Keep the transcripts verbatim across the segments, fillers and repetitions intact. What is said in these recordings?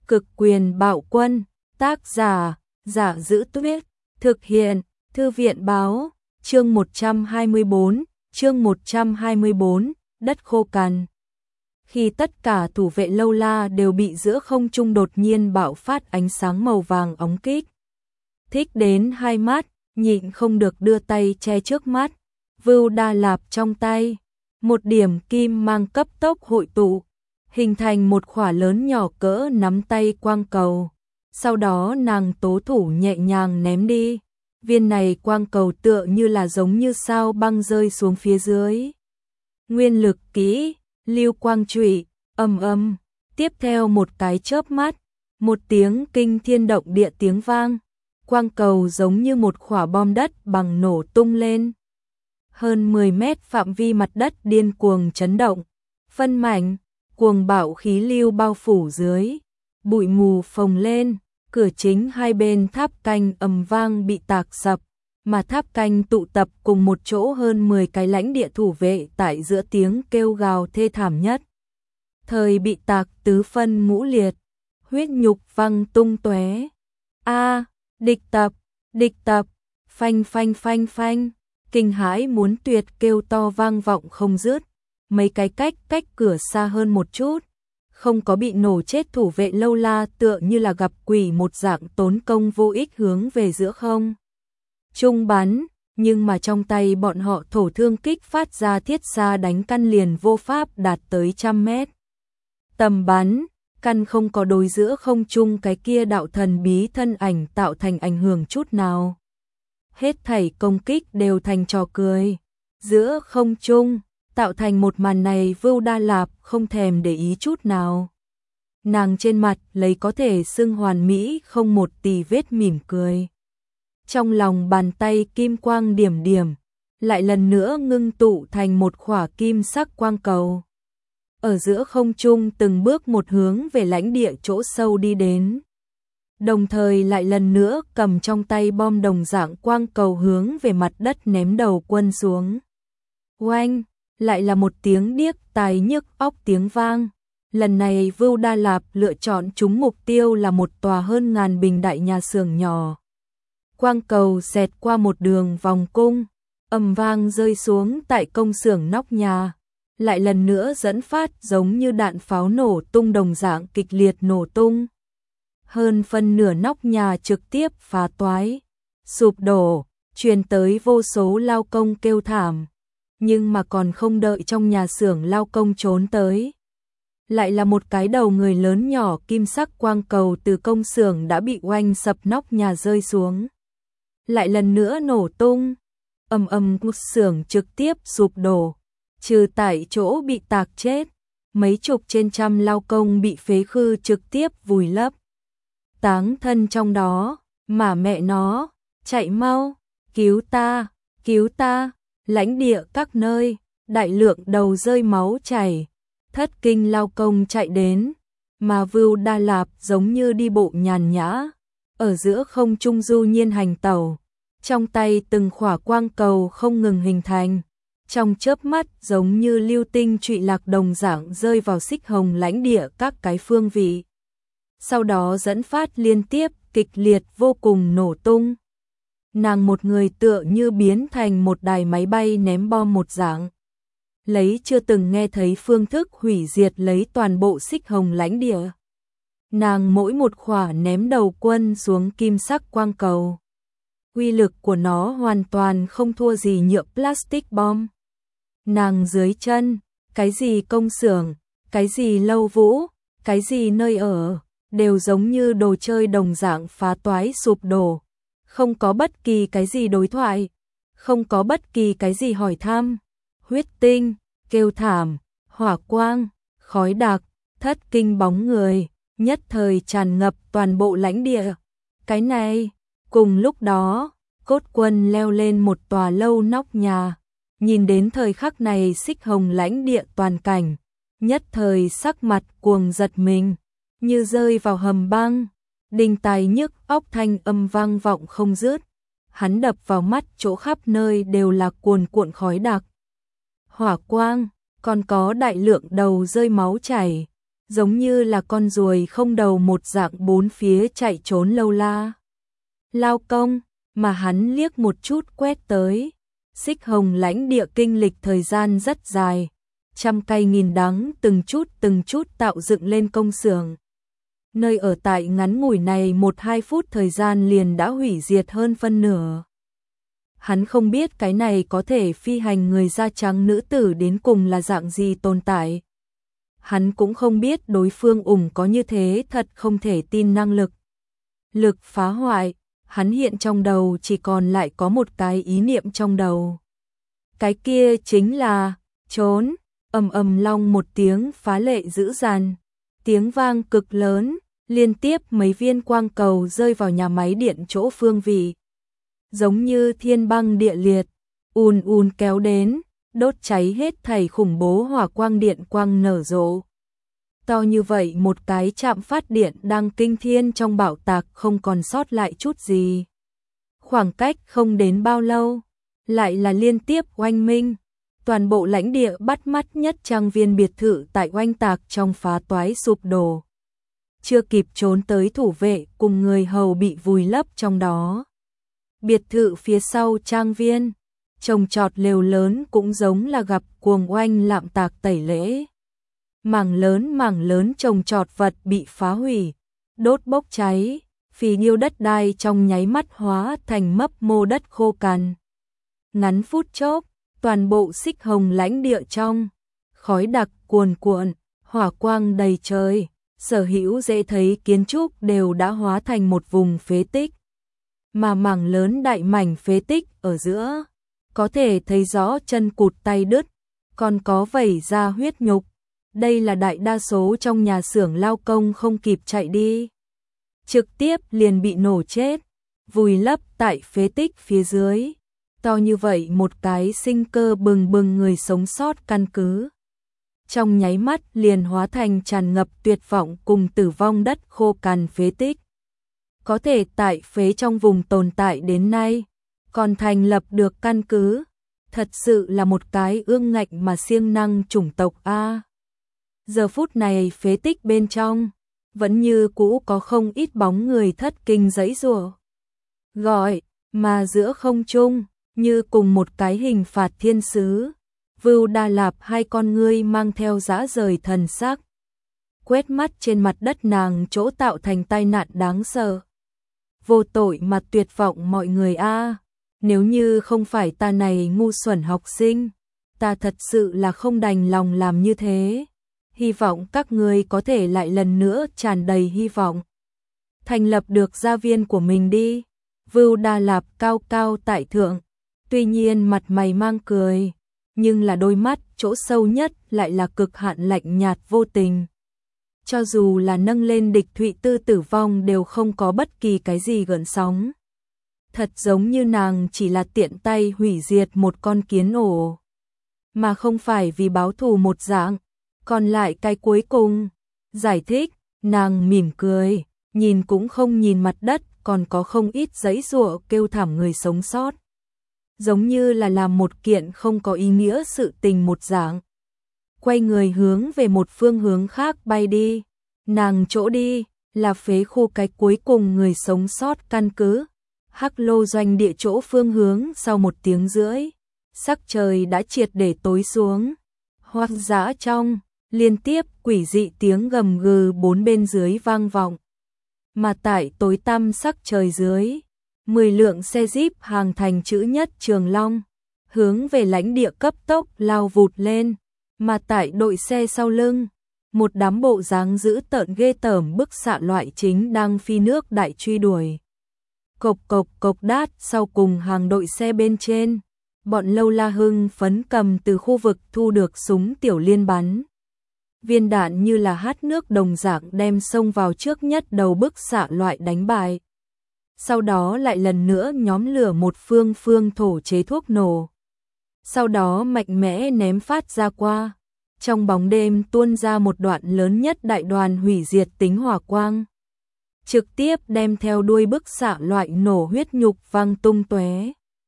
Cực quyền bạo quân, tác giả, Giả Dữ Tuyết, thực hiện, Thư viện báo, chương một trăm hai mươi bốn, chương một trăm hai mươi bốn, đất khô cằn. Khi tất cả thủ vệ lâu la đều bị giữa không trung đột nhiên bạo phát ánh sáng màu vàng óng kích. Thích đến hai mắt, nhịn không được đưa tay che trước mắt, Vưu Đa Lạp trong tay, một điểm kim mang cấp tốc hội tụ, hình thành một khỏa lớn nhỏ cỡ nắm tay quang cầu. Sau đó nàng tố thủ nhẹ nhàng ném đi, viên này quang cầu tựa như là giống như sao băng rơi xuống phía dưới. Nguyên lực kỹ, lưu quang trụy, ầm ầm, tiếp theo một cái chớp mắt, một tiếng kinh thiên động địa tiếng vang, quang cầu giống như một quả bom đất bằng nổ tung lên. Hơn mười mét phạm vi mặt đất điên cuồng chấn động, phân mảnh, cuồng bạo khí lưu bao phủ dưới, bụi mù phồng lên, cửa chính hai bên tháp canh ầm vang bị tạc sập, mà tháp canh tụ tập cùng một chỗ hơn mười cái lãnh địa thủ vệ tại giữa tiếng kêu gào thê thảm nhất. Thời bị tạc tứ phân ngũ liệt, huyết nhục văng tung tóe. A, địch tập, địch tập, phanh phanh phanh phanh, kinh hãi muốn tuyệt kêu to vang vọng không dứt. Mấy cái cách cách cửa xa hơn một chút, không có bị nổ chết thủ vệ lâu la tựa như là gặp quỷ một dạng tốn công vô ích hướng về giữa không trung bắn, nhưng mà trong tay bọn họ thổ thương kích phát ra thiết xa đánh căn liền vô pháp đạt tới trăm mét. Tầm bắn, căn không có đối giữa không trung cái kia đạo thần bí thân ảnh tạo thành ảnh hưởng chút nào. Hết thảy công kích đều thành trò cười. Giữa không trung, tạo thành một màn này Vưu Đa Lạp không thèm để ý chút nào. Nàng trên mặt lấy có thể xưng hoàn mỹ không một tì vết mỉm cười. Trong lòng bàn tay kim quang điểm điểm, lại lần nữa ngưng tụ thành một khỏa kim sắc quang cầu. Ở giữa không trung từng bước một hướng về lãnh địa chỗ sâu đi đến. Đồng thời lại lần nữa cầm trong tay bom đồng dạng quang cầu hướng về mặt đất ném đầu quân xuống. Oanh! Lại là một tiếng điếc tai nhức óc tiếng vang. Lần này Vưu Đa Lạp lựa chọn trúng mục tiêu là một tòa hơn ngàn bình đại nhà xưởng nhỏ. Quang cầu xẹt qua một đường vòng cung, ầm vang rơi xuống tại công xưởng nóc nhà. Lại lần nữa dẫn phát giống như đạn pháo nổ tung đồng dạng kịch liệt nổ tung. Hơn phân nửa nóc nhà trực tiếp phá toái, sụp đổ, truyền tới vô số lao công kêu thảm. Nhưng mà còn không đợi trong nhà xưởng lao công trốn tới. Lại là một cái đầu người lớn nhỏ kim sắc quang cầu từ công xưởng đã bị oanh sập nóc nhà rơi xuống. Lại lần nữa nổ tung, ầm ầm xưởng trực tiếp sụp đổ, trừ tại chỗ bị tạc chết, mấy chục trên trăm lao công bị phế khư trực tiếp vùi lấp. Táng thân trong đó, mà mẹ nó, chạy mau, cứu ta, cứu ta. Lãnh địa các nơi, đại lượng đầu rơi máu chảy, thất kinh lao công chạy đến, mà Vưu Đa Lạp giống như đi bộ nhàn nhã, ở giữa không trung du nhiên hành tẩu, trong tay từng khỏa quang cầu không ngừng hình thành, trong chớp mắt giống như lưu tinh trụy lạc đồng dạng rơi vào xích hồng lãnh địa các cái phương vị. Sau đó dẫn phát liên tiếp kịch liệt vô cùng nổ tung. Nàng một người tựa như biến thành một đài máy bay ném bom một dạng. Lấy chưa từng nghe thấy phương thức hủy diệt lấy toàn bộ xích hồng lãnh địa. Nàng mỗi một khỏa ném đầu quân xuống kim sắc quang cầu. Uy lực của nó hoàn toàn không thua gì nhựa plastic bom. Nàng dưới chân, cái gì công xưởng, cái gì lâu vũ, cái gì nơi ở, đều giống như đồ chơi đồng dạng phá toái sụp đổ. Không có bất kỳ cái gì đối thoại, không có bất kỳ cái gì hỏi thăm. Huyết tinh, kêu thảm, hỏa quang, khói đặc, thất kinh bóng người, nhất thời tràn ngập toàn bộ lãnh địa. Cái này, cùng lúc đó, cốt quân leo lên một tòa lâu nóc nhà, nhìn đến thời khắc này xích hồng lãnh địa toàn cảnh, nhất thời sắc mặt cuồng giật mình, như rơi vào hầm băng. Đinh tai nhức óc thanh âm vang vọng không dứt, hắn đập vào mắt chỗ khắp nơi đều là cuồn cuộn khói đặc, hỏa quang, còn có đại lượng đầu rơi máu chảy, giống như là con ruồi không đầu một dạng bốn phía chạy trốn lâu la. Lao công, mà hắn liếc một chút quét tới. Xích Hồng lãnh địa kinh lịch thời gian rất dài, trăm cay nghìn đắng từng chút từng chút tạo dựng lên công xưởng. Nơi ở tại ngắn ngủi này một hai phút thời gian liền đã hủy diệt hơn phân nửa. Hắn không biết cái này có thể phi hành người da trắng nữ tử đến cùng là dạng gì tồn tại. Hắn cũng không biết đối phương ủng có như thế thật không thể tin năng lực. Lực phá hoại, hắn hiện trong đầu chỉ còn lại có một cái ý niệm trong đầu. Cái kia chính là trốn. Ầm ầm long một tiếng phá lệ dữ dằn, tiếng vang cực lớn, liên tiếp mấy viên quang cầu rơi vào nhà máy điện chỗ phương vị. Giống như thiên băng địa liệt, ùn ùn kéo đến, đốt cháy hết thảy khủng bố hỏa quang điện quang nở rộ. To như vậy một cái trạm phát điện đang kinh thiên trong bạo tạc không còn sót lại chút gì. Khoảng cách không đến bao lâu, lại là liên tiếp oanh minh. Toàn bộ lãnh địa bắt mắt nhất trang viên biệt thự tại oanh tạc trong phá toái sụp đổ. Chưa kịp trốn tới thủ vệ cùng người hầu bị vùi lấp trong đó. Biệt thự phía sau trang viên, trồng trọt lều lớn cũng giống là gặp cuồng oanh lạm tạc tẩy lễ. Mảng lớn mảng lớn trồng trọt vật bị phá hủy, đốt bốc cháy, phì nhiêu đất đai trong nháy mắt hóa thành mấp mô đất khô cằn. Ngắn phút chốc, toàn bộ Xích Hồng lãnh địa trong, khói đặc cuồn cuộn, hỏa quang đầy trời, sở hữu dễ thấy kiến trúc đều đã hóa thành một vùng phế tích. Mà mảng lớn đại mảnh phế tích ở giữa, có thể thấy rõ chân cụt tay đứt, còn có vẩy ra huyết nhục. Đây là đại đa số trong nhà xưởng lao công không kịp chạy đi. Trực tiếp liền bị nổ chết, vùi lấp tại phế tích phía dưới. To như vậy một cái sinh cơ bừng bừng người sống sót căn cứ. Trong nháy mắt liền hóa thành tràn ngập tuyệt vọng cùng tử vong đất khô cằn phế tích. Có thể tại phế trong vùng tồn tại đến nay, còn thành lập được căn cứ. Thật sự là một cái ương ngạnh mà siêng năng chủng tộc A. Giờ phút này phế tích bên trong, vẫn như cũ có không ít bóng người thất kinh giãy giụa. Gọi, mà giữa không trung, như cùng một cái hình phạt thiên sứ, Vưu Đa Lạp hai con ngươi mang theo dã rời thần sắc. Quét mắt trên mặt đất nàng chỗ tạo thành tai nạn đáng sợ. Vô tội mà tuyệt vọng mọi người a, nếu như không phải ta này ngu xuẩn học sinh, ta thật sự là không đành lòng làm như thế. Hy vọng các ngươi có thể lại lần nữa tràn đầy hy vọng. Thành lập được gia viên của mình đi. Vưu Đa Lạp cao cao tại thượng, tuy nhiên mặt mày mang cười, nhưng là đôi mắt chỗ sâu nhất lại là cực hạn lạnh nhạt vô tình. Cho dù là nâng lên địch Thụy Tư tử vong đều không có bất kỳ cái gì gợn sóng. Thật giống như nàng chỉ là tiện tay hủy diệt một con kiến ổ, mà không phải vì báo thù một dạng. Còn lại cái cuối cùng, giải thích, nàng mỉm cười, nhìn cũng không nhìn mặt đất, còn có không ít giãy giụa kêu thảm người sống sót. Giống như là làm một kiện không có ý nghĩa sự tình một dạng. Quay người hướng về một phương hướng khác bay đi. Nàng chỗ đi, là phế khu cái cuối cùng người sống sót căn cứ. Hắc Lô doanh địa chỗ phương hướng sau một tiếng rưỡi. Sắc trời đã triệt để tối xuống. Hoang dã trong, liên tiếp quỷ dị tiếng gầm gừ bốn bên dưới vang vọng. Mà tại tối tăm sắc trời dưới, mười lượng xe jeep hàng thành chữ nhất Trường Long, hướng về lãnh địa cấp tốc lao vụt lên, mà tại đội xe sau lưng, một đám bộ dáng dữ tợn ghê tởm bức xạ loại chính đang phi nước đại truy đuổi. Cộc cộc cộc đát sau cùng hàng đội xe bên trên, bọn Lâu La hưng phấn cầm từ khu vực thu được súng tiểu liên bắn. Viên đạn như là hát nước đồng dạng đem xông vào trước nhất đầu bức xạ loại đánh bại. Sau đó lại lần nữa nhóm lửa một phương phương thổ chế thuốc nổ. Sau đó mạnh mẽ ném phát ra qua. Trong bóng đêm tuôn ra một đoạn lớn nhất đại đoàn hủy diệt tính hỏa quang. Trực tiếp đem theo đuôi bức xạ loại nổ huyết nhục vang tung tóe.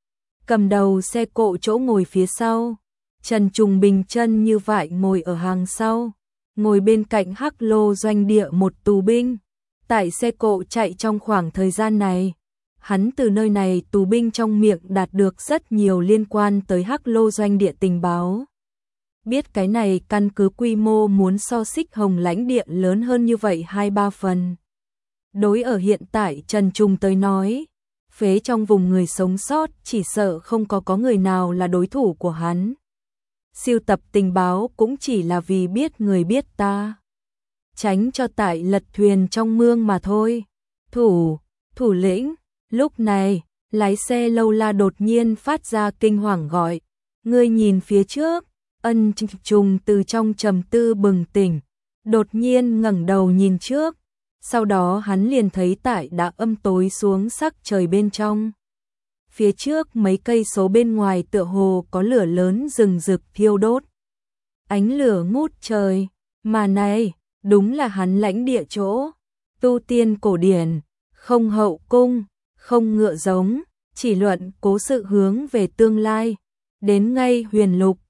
Cầm đầu xe cộ chỗ ngồi phía sau, Trần Trùng bình chân như vậy ngồi ở hàng sau. ngồi bên cạnh Hắc Lô doanh địa một tù binh. Tại xe cộ chạy trong khoảng thời gian này, hắn từ nơi này tù binh trong miệng đạt được rất nhiều liên quan tới Hắc Lô doanh địa tình báo. Biết cái này căn cứ quy mô muốn so xích Hồng lãnh địa lớn hơn như vậy hai ba phần. Đối ở hiện tại Trần Trùng tới nói, phế trong vùng người sống sót chỉ sợ không có có người nào là đối thủ của hắn. Siêu tập tình báo cũng chỉ là vì biết người biết ta. Tránh cho tại lật thuyền trong mương mà thôi. Thủ, thủ lĩnh, lúc này, lái xe Lâu La đột nhiên phát ra kinh hoàng gọi. Ngươi nhìn phía trước, Ân Trùng từ trong trầm tư bừng tỉnh, đột nhiên ngẩng đầu nhìn trước. Sau đó hắn liền thấy tại đã âm tối xuống sắc trời bên trong. Phía trước mấy cây số bên ngoài tựa hồ có lửa lớn rừng rực thiêu đốt. Ánh lửa ngút trời, mà này, đúng là hắn lãnh địa chỗ. Tu tiên cổ điển, không hậu cung, không ngựa giống, chỉ luận cố sự hướng về tương lai. Đến ngay huyền lục,